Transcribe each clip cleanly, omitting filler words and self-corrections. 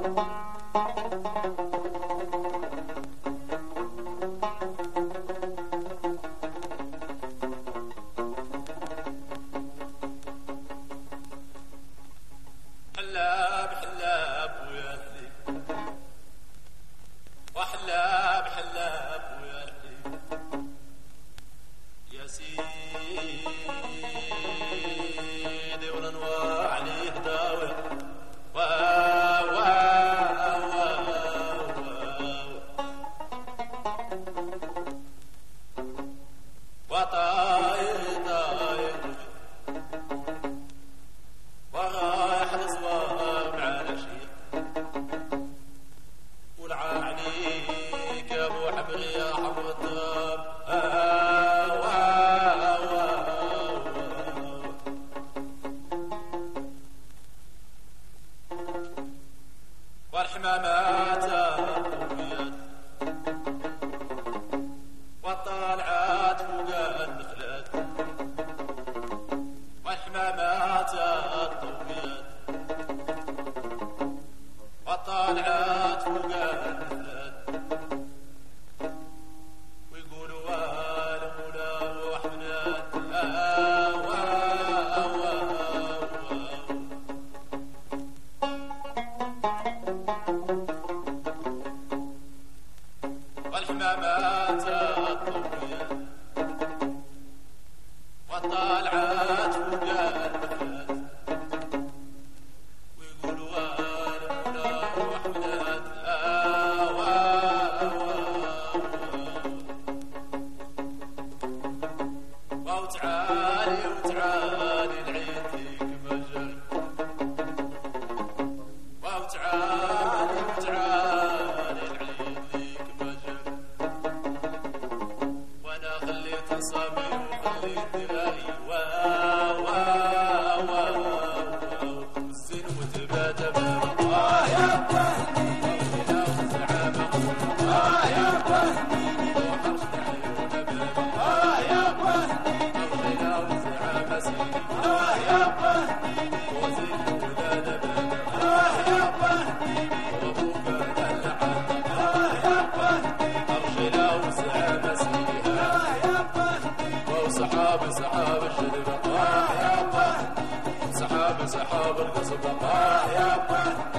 سحاب القصب يابا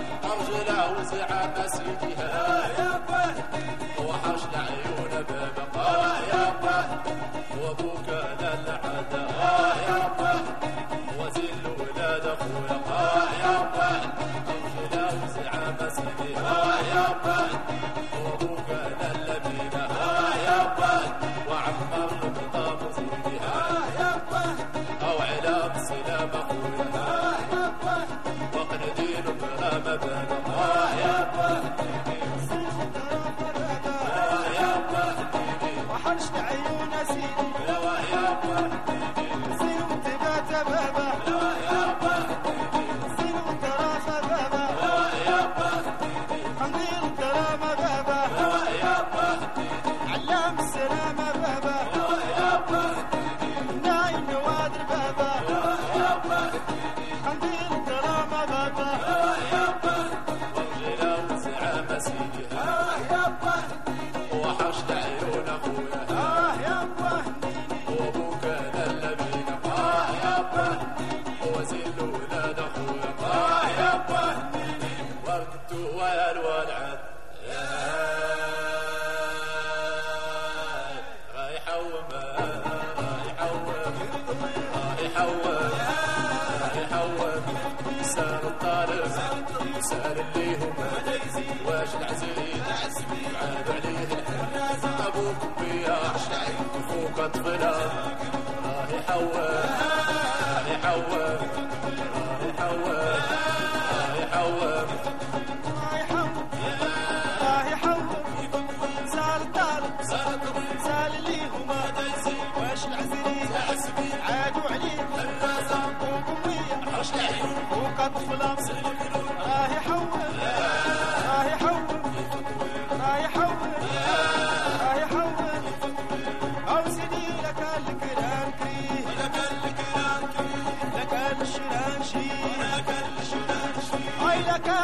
أرجله وزعم سيدها يابا وحشنا عيون ببقى يابا وابوك للعدا يابا وزل ولاد اخويا يابا أرجله وزعم سيدها يابا وابوك للبينا يابا وعمر بطاب سيدها يابا أو علام السلام اخويا وقنديل برام بنا يابا وحرشت عيون سيدي يابا زين وتبات بابا زين وتراخ بابا قنديل الكرامة بابا علام السلامة بابا نايم نوادر بابا قنديل الكرامة بابا والغلا وزعام سيدها وحشت عيون اخويا وابوك للبينا يابا وزل ولاد اخويا يابا وردت والولعت رايحه وما رايحه سال الطالب سال اللي هم واش العزيز عاد عليه ابوك بيا اخوك طفلا راهي حوا راهي حوا راهي حوا راهي حوا راهي حور سال الطالب سال اللي هما واش العزيز عادوا عليك وقمية وقد فلام راهي حور راهي حور راهي حور راهي حور او سيدي لك الكلام كريه لك الشران شي اي لك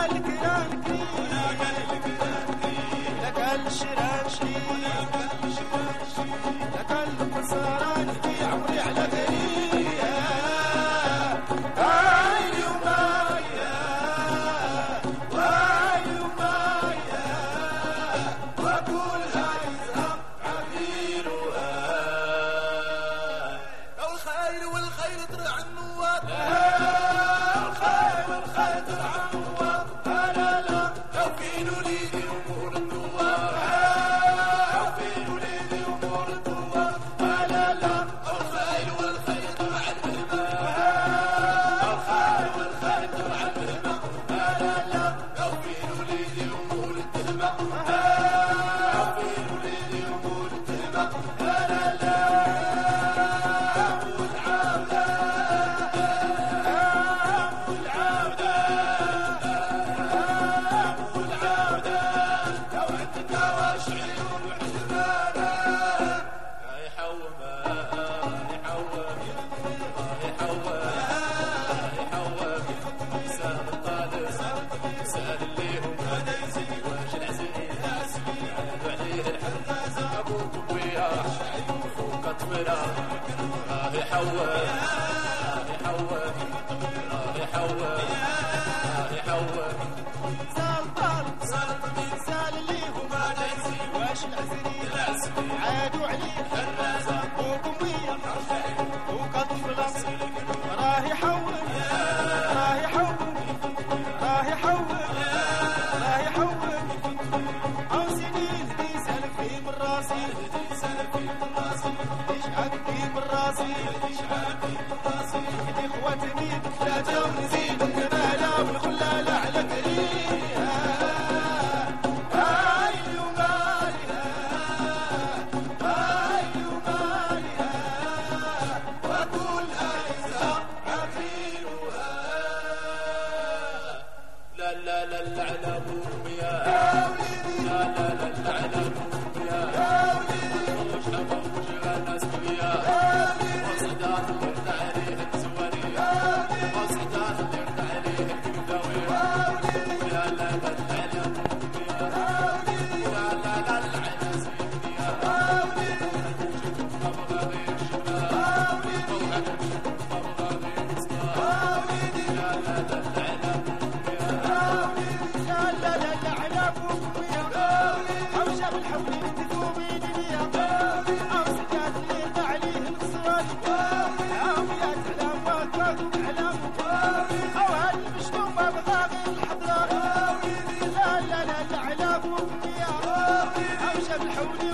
عادوا عليه وقومية وقد راه يحول راه يحول راه يحول راه يحول أو سنين دي سالك في من راسي يشعل في من راسي دي خواتني ثلاثة ونزيد الجمالة والخلالة على كريها الحولي